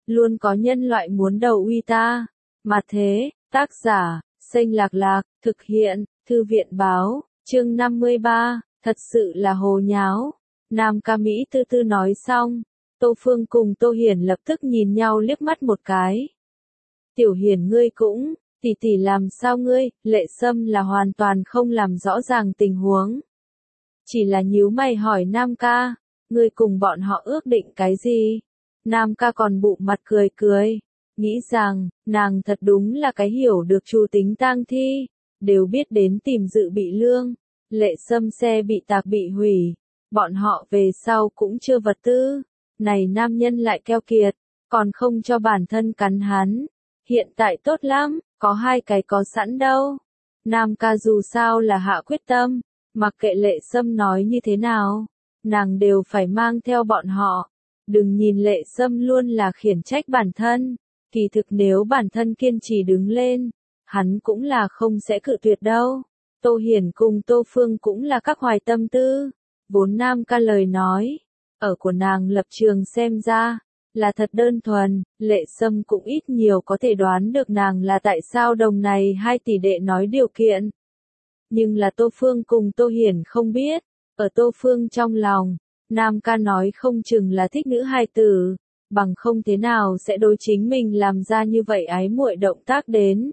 luôn có nhân loại muốn đầu uy ta. Mà thế, tác giả, Xanh Lạc Lạc, thực hiện, Thư viện báo, chương 53, thật sự là hồ nháo. Nam ca Mỹ tư tư nói xong, Tô Phương cùng Tô Hiển lập tức nhìn nhau liếc mắt một cái. Tiểu Hiển ngươi cũng, tỷ tỷ làm sao ngươi, Lệ Sâm là hoàn toàn không làm rõ ràng tình huống. Chỉ là nhíu mày hỏi Nam ca, ngươi cùng bọn họ ước định cái gì? Nam ca còn bụng mặt cười cười, nghĩ rằng, nàng thật đúng là cái hiểu được chủ tính tang thi, đều biết đến tìm dự bị lương, Lệ Sâm xe bị tạc bị hủy, bọn họ về sau cũng chưa vật tư, này nam nhân lại keo kiệt, còn không cho bản thân cắn hắn, hiện tại tốt lắm, có hai cái có sẵn đâu. Nam ca dù sao là hạ quyết tâm, mặc kệ Lệ Sâm nói như thế nào, nàng đều phải mang theo bọn họ. Đừng nhìn Lệ Sâm luôn là khiển trách bản thân, kỳ thực nếu bản thân kiên trì đứng lên, hắn cũng là không sẽ cự tuyệt đâu. Tô Hiển cùng Tô Phương cũng là các hoài tâm tư, vốn Nam ca lời nói, ở của nàng lập trường xem ra, là thật đơn thuần, Lệ Sâm cũng ít nhiều có thể đoán được nàng là tại sao đồng này hai tỷ đệ nói điều kiện. Nhưng là Tô Phương cùng Tô Hiển không biết, ở Tô Phương trong lòng, Nam ca nói không chừng là thích nữ hài tử, bằng không thế nào sẽ đối chính mình làm ra như vậy ái muội động tác đến.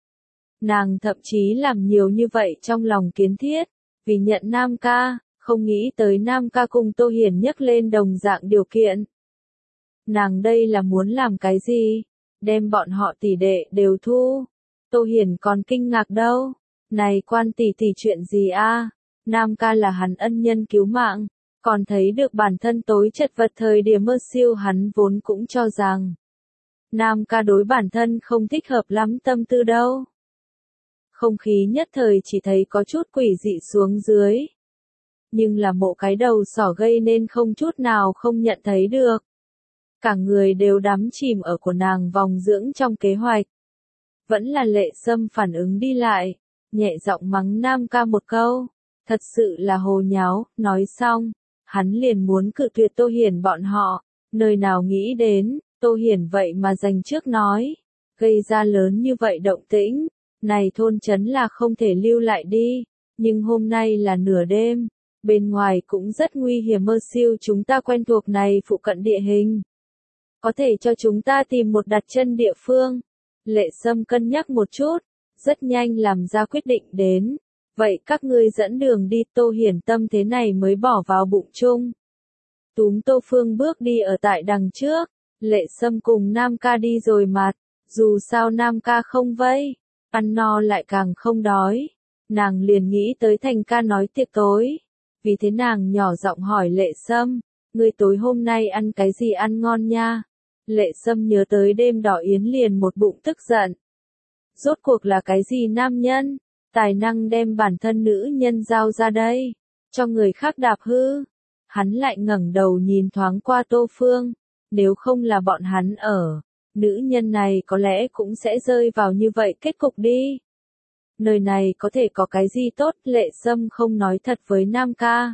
Nàng thậm chí làm nhiều như vậy trong lòng kiến thiết, vì nhận Nam ca, không nghĩ tới Nam ca cùng Tô Hiển nhắc lên đồng dạng điều kiện. Nàng đây là muốn làm cái gì? Đem bọn họ tỷ đệ đều thu. Tô Hiển còn kinh ngạc đâu. Này quan tỷ tỷ chuyện gì a? Nam ca là hắn ân nhân cứu mạng, còn thấy được bản thân tối chật vật thời điểm mơ siêu hắn vốn cũng cho rằng. Nam ca đối bản thân không thích hợp lắm tâm tư đâu. Không khí nhất thời chỉ thấy có chút quỷ dị xuống dưới. Nhưng là mộ cái đầu sỏ gây nên không chút nào không nhận thấy được. Cả người đều đắm chìm ở của nàng vòng dưỡng trong kế hoạch. Vẫn là Lệ Sâm phản ứng đi lại, nhẹ giọng mắng Nam ca một câu, thật sự là hồ nháo, nói xong, hắn liền muốn cự tuyệt Tô Hiển bọn họ, nơi nào nghĩ đến, Tô Hiển vậy mà dành trước nói, gây ra lớn như vậy động tĩnh, này thôn trấn là không thể lưu lại đi, nhưng hôm nay là nửa đêm, bên ngoài cũng rất nguy hiểm mơ siêu chúng ta quen thuộc này phụ cận địa hình. Có thể cho chúng ta tìm một đặt chân địa phương. Lệ Sâm cân nhắc một chút, rất nhanh làm ra quyết định đến. Vậy các ngươi dẫn đường đi. Tô Hiển tâm thế này mới bỏ vào bụng chung. Túm Tô Phương bước đi ở tại đằng trước, Lệ Sâm cùng Nam ca đi rồi mặt, dù sao Nam ca không vây, ăn no lại càng không đói. Nàng liền nghĩ tới Thành ca nói tiệc tối, vì thế nàng nhỏ giọng hỏi Lệ Sâm, ngươi tối hôm nay ăn cái gì ăn ngon nha? Lệ Sâm nhớ tới đêm đỏ yến liền một bụng tức giận. Rốt cuộc là cái gì nam nhân, tài năng đem bản thân nữ nhân giao ra đây, cho người khác đạp hư. Hắn lại ngẩng đầu nhìn thoáng qua Tô Phương, nếu không là bọn hắn ở, nữ nhân này có lẽ cũng sẽ rơi vào như vậy kết cục đi. Nơi này có thể có cái gì tốt, Lệ Sâm không nói thật với Nam ca.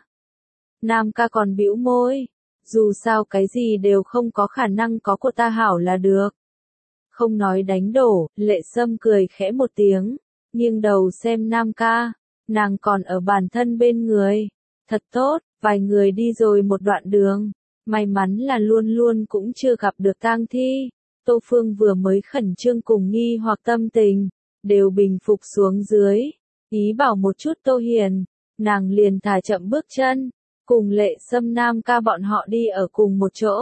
Nam ca còn bĩu môi, dù sao cái gì đều không có khả năng có của ta hảo là được. Không nói đánh đổ, Lệ Sâm cười khẽ một tiếng, nghiêng đầu xem Nam ca, nàng còn ở bản thân bên người. Thật tốt, vài người đi rồi một đoạn đường, may mắn là luôn luôn cũng chưa gặp được tang thi. Tô Phương vừa mới khẩn trương cùng nghi hoặc tâm tình, đều bình phục xuống dưới, ý bảo một chút Tô Hiển, nàng liền thả chậm bước chân, cùng Lệ Sâm Nam ca bọn họ đi ở cùng một chỗ.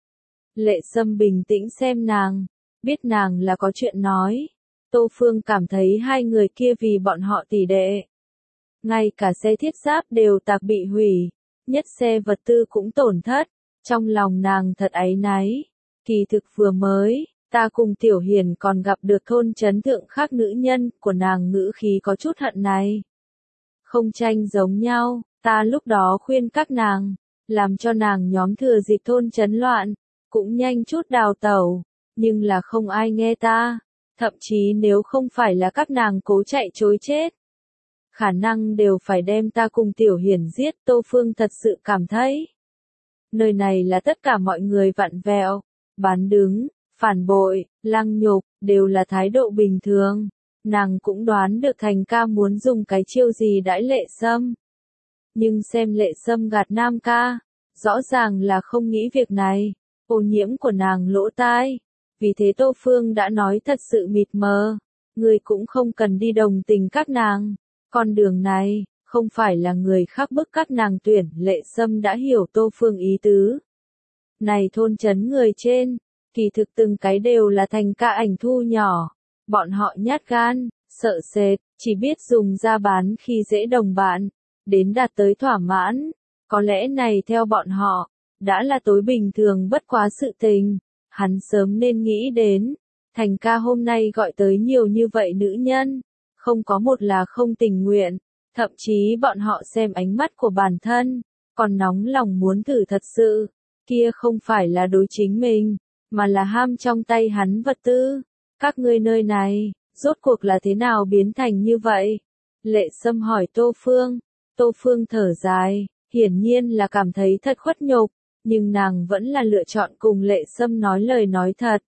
Lệ Sâm bình tĩnh xem nàng, biết nàng là có chuyện nói. Tô Phương cảm thấy hai người kia vì bọn họ tỷ đệ. Ngay cả xe thiết giáp đều tạc bị hủy, nhất xe vật tư cũng tổn thất, trong lòng nàng thật áy náy. Kỳ thực vừa mới, ta cùng Tiểu Hiển còn gặp được thôn trấn thượng khác nữ nhân, của nàng ngữ khí có chút hận này. Không tranh giống nhau, ta lúc đó khuyên các nàng, làm cho nàng nhóm thừa dịp thôn trấn loạn, cũng nhanh chút đào tẩu, nhưng là không ai nghe ta, thậm chí nếu không phải là các nàng cố chạy chối chết, khả năng đều phải đem ta cùng Tiểu Hiển giết. Tô Phương thật sự cảm thấy, nơi này là tất cả mọi người vặn vẹo, bán đứng, phản bội, lăng nhục, đều là thái độ bình thường. Nàng cũng đoán được Thành ca muốn dùng cái chiêu gì đãi Lệ Sâm. Nhưng xem Lệ Sâm gạt Nam ca, rõ ràng là không nghĩ việc này, ô nhiễm của nàng lỗ tai. Vì thế Tô Phương đã nói thật sự mịt mờ, người cũng không cần đi đồng tình các nàng. Con đường này, không phải là người khác bức các nàng tuyển. Lệ Sâm đã hiểu Tô Phương ý tứ. Này thôn trấn người trên, kỳ thực từng cái đều là Thành ca ảnh thu nhỏ. Bọn họ nhát gan, sợ sệt, chỉ biết dùng ra bán khi dễ đồng bạn, đến đạt tới thỏa mãn. Có lẽ này theo bọn họ, đã là tối bình thường bất quá sự tình. Hắn sớm nên nghĩ đến, Thành ca hôm nay gọi tới nhiều như vậy nữ nhân, không có một là không tình nguyện, thậm chí bọn họ xem ánh mắt của bản thân, còn nóng lòng muốn thử thật sự, kia không phải là đối chính mình, mà là ham trong tay hắn vật tư. Các ngươi nơi này, rốt cuộc là thế nào biến thành như vậy? Lệ Sâm hỏi Tô Phương. Tô Phương thở dài, hiển nhiên là cảm thấy thật khuất nhục, nhưng nàng vẫn là lựa chọn cùng Lệ Sâm nói lời nói thật.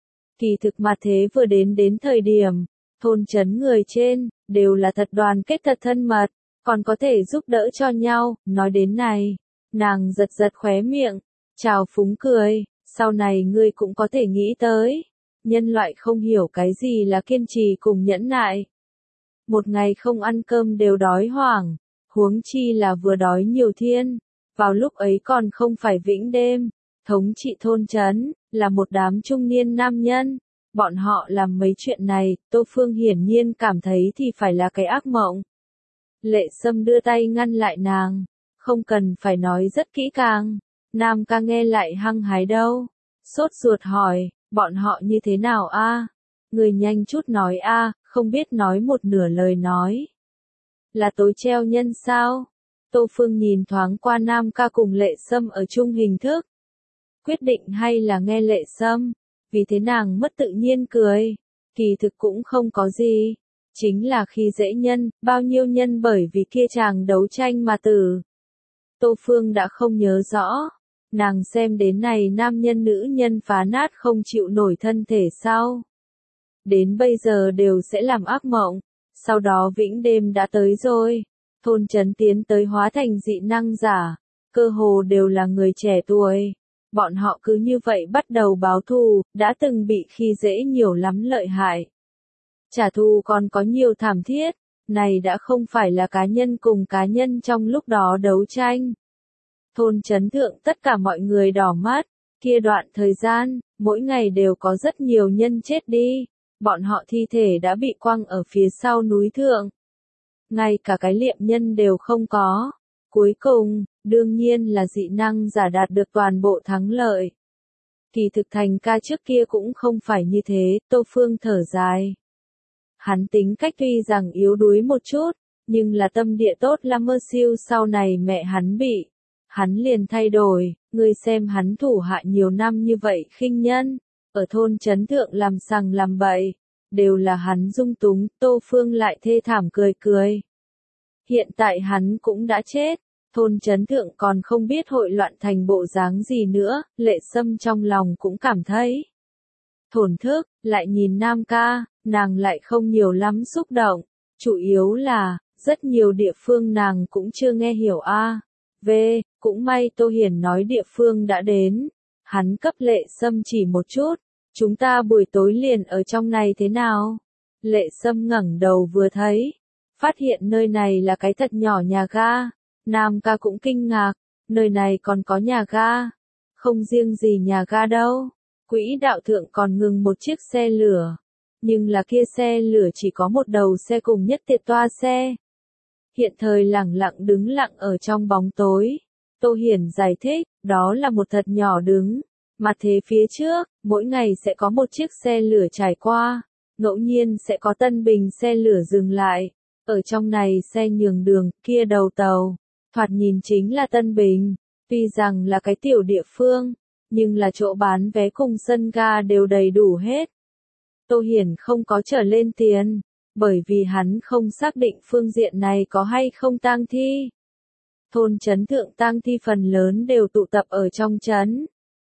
Kỳ thực mà thế vừa đến thời điểm, thôn trấn người trên, đều là thật đoàn kết thật thân mật, còn có thể giúp đỡ cho nhau. Nói đến này, nàng giật giật khóe miệng, chào phúng cười, sau này ngươi cũng có thể nghĩ tới. Nhân loại không hiểu cái gì là kiên trì cùng nhẫn nại. Một ngày không ăn cơm đều đói hoảng, huống chi là vừa đói nhiều thiên. Vào lúc ấy còn không phải vĩnh đêm, thống trị thôn trấn, là một đám trung niên nam nhân. Bọn họ làm mấy chuyện này, Tô Phương hiển nhiên cảm thấy thì phải là cái ác mộng. Lệ Sâm đưa tay ngăn lại nàng, không cần phải nói rất kỹ càng. Nam ca nghe lại hăng hái đâu. Sốt ruột hỏi, bọn họ như thế nào a? Người nhanh chút nói a, không biết nói một nửa lời nói. Là tối treo nhân sao? Tô Phương nhìn thoáng qua Nam ca cùng Lệ Sâm ở chung hình thức. Quyết định hay là nghe Lệ Sâm, vì thế nàng mất tự nhiên cười. Kỳ thực cũng không có gì, chính là khi dễ nhân, bao nhiêu nhân bởi vì kia chàng đấu tranh mà tử. Tô Phương đã không nhớ rõ. Nàng xem đến này nam nhân nữ nhân phá nát không chịu nổi thân thể sao. Đến bây giờ đều sẽ làm ác mộng. Sau đó vĩnh đêm đã tới rồi. Thôn trấn tiến tới hóa thành dị năng giả. Cơ hồ đều là người trẻ tuổi. Bọn họ cứ như vậy bắt đầu báo thù, đã từng bị khi dễ nhiều lắm lợi hại. Trả thù còn có nhiều thảm thiết. Này đã không phải là cá nhân cùng cá nhân trong lúc đó đấu tranh. Thôn trấn thượng tất cả mọi người đỏ mắt, kia đoạn thời gian, mỗi ngày đều có rất nhiều nhân chết đi, bọn họ thi thể đã bị quăng ở phía sau núi thượng. Ngay cả cái liệm nhân đều không có. Cuối cùng, đương nhiên là dị năng giả đạt được toàn bộ thắng lợi. Kỳ thực Thành ca trước kia cũng không phải như thế, Tô Phương thở dài. Hắn tính cách tuy rằng yếu đuối một chút, nhưng là tâm địa tốt lắm mơ siêu sau này mẹ hắn bị. Hắn liền thay đổi, ngươi xem hắn thủ hạ nhiều năm như vậy khinh nhân, ở thôn trấn thượng làm sằng làm bậy, đều là hắn dung túng. Tô Phương lại thê thảm cười cười. Hiện tại hắn cũng đã chết, thôn trấn thượng còn không biết hội loạn thành bộ dáng gì nữa. Lệ Sâm trong lòng cũng cảm thấy thổn thức, lại nhìn Nam ca, nàng lại không nhiều lắm xúc động, chủ yếu là, rất nhiều địa phương nàng cũng chưa nghe hiểu a. Cũng may Tô Hiển nói địa phương đã đến. Hắn cấp Lệ Sâm chỉ một chút. Chúng ta buổi tối liền ở trong này thế nào? Lệ Sâm ngẩng đầu vừa thấy. Phát hiện nơi này là cái thật nhỏ nhà ga. Nam ca cũng kinh ngạc. Nơi này còn có nhà ga. Không riêng gì nhà ga đâu. Quỹ đạo thượng còn ngừng một chiếc xe lửa. Nhưng là kia xe lửa chỉ có một đầu xe cùng nhất tiệt toa xe. Hiện thời lẳng lặng đứng lặng ở trong bóng tối. Tô Hiển giải thích, đó là một thật nhỏ đứng. Mà thế phía trước, mỗi ngày sẽ có một chiếc xe lửa trải qua. Ngẫu nhiên sẽ có Tân Bình xe lửa dừng lại. Ở trong này xe nhường đường, kia đầu tàu. Thoạt nhìn chính là Tân Bình. Tuy rằng là cái tiểu địa phương, nhưng là chỗ bán vé cùng sân ga đều đầy đủ hết. Tô Hiển không có trở lên tiền. Bởi vì hắn không xác định phương diện này có hay không tang thi. Thôn trấn thượng tang thi phần lớn đều tụ tập ở trong trấn.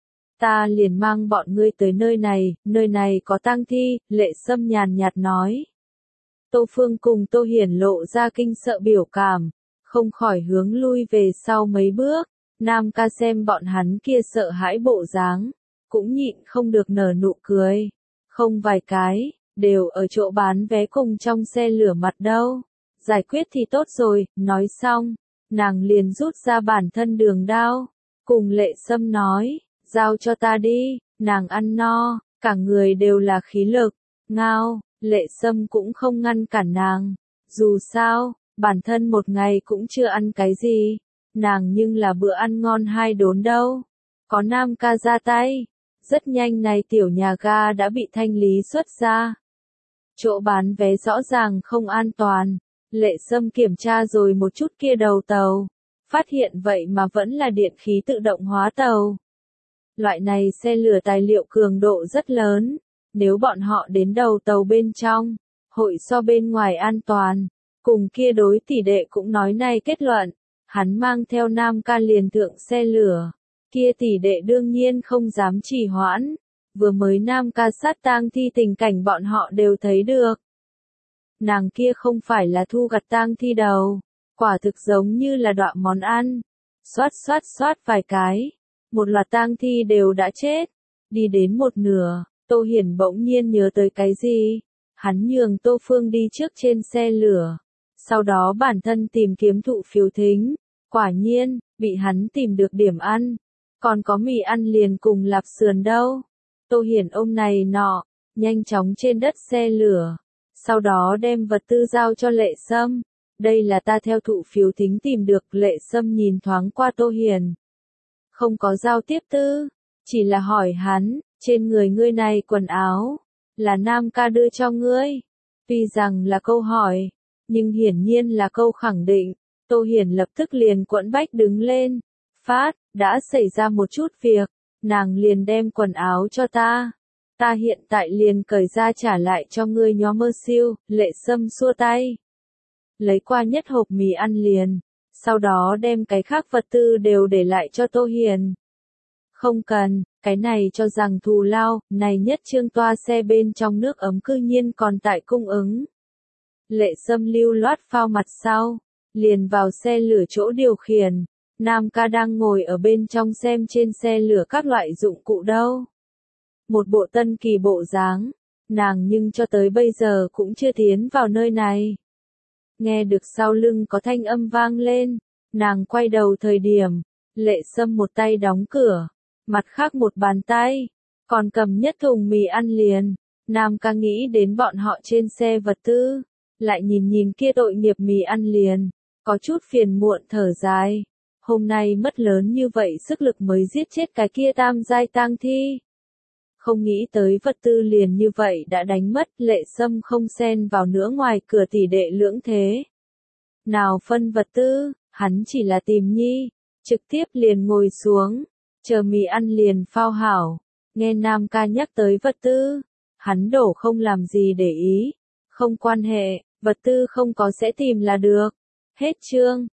ta liền mang bọn ngươi tới nơi này có tang thi, Lệ Sâm nhàn nhạt nói. Tô Phương cùng Tô Hiển lộ ra kinh sợ biểu cảm, không khỏi hướng lui về sau mấy bước, Nam ca xem bọn hắn kia sợ hãi bộ dáng, cũng nhịn không được nở nụ cười, không vài cái, đều ở chỗ bán vé cùng trong xe lửa mặt đâu, giải quyết thì tốt rồi, nói xong, nàng liền rút ra bản thân đường đao, cùng Lệ Sâm nói, giao cho ta đi, nàng ăn no, cả người đều là khí lực, ngao, Lệ Sâm cũng không ngăn cản nàng, dù sao, bản thân một ngày cũng chưa ăn cái gì, nàng nhưng là bữa ăn ngon hai đốn đâu, có Nam ca ra tay, rất nhanh này tiểu nhà ga đã bị thanh lý xuất ra. Chỗ bán vé rõ ràng không an toàn, Lệ Sâm kiểm tra rồi một chút kia đầu tàu, phát hiện vậy mà vẫn là điện khí tự động hóa tàu. Loại này xe lửa tài liệu cường độ rất lớn, nếu bọn họ đến đầu tàu bên trong, hội so bên ngoài an toàn, cùng kia đối tỷ đệ cũng nói này kết luận, hắn mang theo Nam ca liền thượng xe lửa, kia tỷ đệ đương nhiên không dám trì hoãn, vừa mới Nam ca sát tang thi tình cảnh bọn họ đều thấy được. Nàng kia không phải là thu gặt tang thi đầu, quả thực giống như là đoạn món ăn, xoát vài cái, một loạt tang thi đều đã chết, đi đến một nửa, Tô Hiển bỗng nhiên nhớ tới cái gì, hắn nhường Tô Phương đi trước trên xe lửa, sau đó bản thân tìm kiếm thụ phiếu thính, quả nhiên, bị hắn tìm được điểm ăn, còn có mì ăn liền cùng lạp sườn đâu. Tô Hiển ôm này nọ, nhanh chóng trên đất xe lửa, sau đó đem vật tư giao cho Lệ Sâm, đây là ta theo thụ phiếu thính tìm được. Lệ Sâm nhìn thoáng qua Tô Hiển, không có giao tiếp tư, chỉ là hỏi hắn, trên người ngươi này quần áo, là Nam ca đưa cho ngươi, tuy rằng là câu hỏi, nhưng hiển nhiên là câu khẳng định, Tô Hiển lập tức liền quẫn bách đứng lên, phát, đã xảy ra một chút việc, nàng liền đem quần áo cho ta hiện tại liền cởi ra trả lại cho ngươi nhóm mơ siêu. Lệ Sâm xua tay, lấy qua nhất hộp mì ăn liền, sau đó đem cái khác vật tư đều để lại cho Tô Hiển. Không cần, cái này cho rằng thù lao, này nhất trương toa xe bên trong nước ấm cư nhiên còn tại cung ứng. Lệ Sâm lưu loát phao mặt sau, liền vào xe lửa chỗ điều khiển, Nam ca đang ngồi ở bên trong xem trên xe lửa các loại dụng cụ đâu. Một bộ tân kỳ bộ dáng, nàng nhưng cho tới bây giờ cũng chưa tiến vào nơi này. Nghe được sau lưng có thanh âm vang lên, nàng quay đầu thời điểm, Lệ Sâm một tay đóng cửa, mặt khác một bàn tay, còn cầm nhất thùng mì ăn liền. Nam ca nghĩ đến bọn họ trên xe vật tư, lại nhìn kia tội nghiệp mì ăn liền, có chút phiền muộn thở dài. Hôm nay mất lớn như vậy sức lực mới giết chết cái kia tam giai tang thi. Không nghĩ tới vật tư liền như vậy đã đánh mất. Lệ Sâm không xen vào nữa ngoài cửa tỷ đệ lưỡng thế. Nào phân vật tư, hắn chỉ là tìm nhi, trực tiếp liền ngồi xuống, chờ mì ăn liền phao hảo. Nghe Nam ca nhắc tới vật tư, hắn đổ không làm gì để ý, không quan hệ, vật tư không có sẽ tìm là được. Hết chương.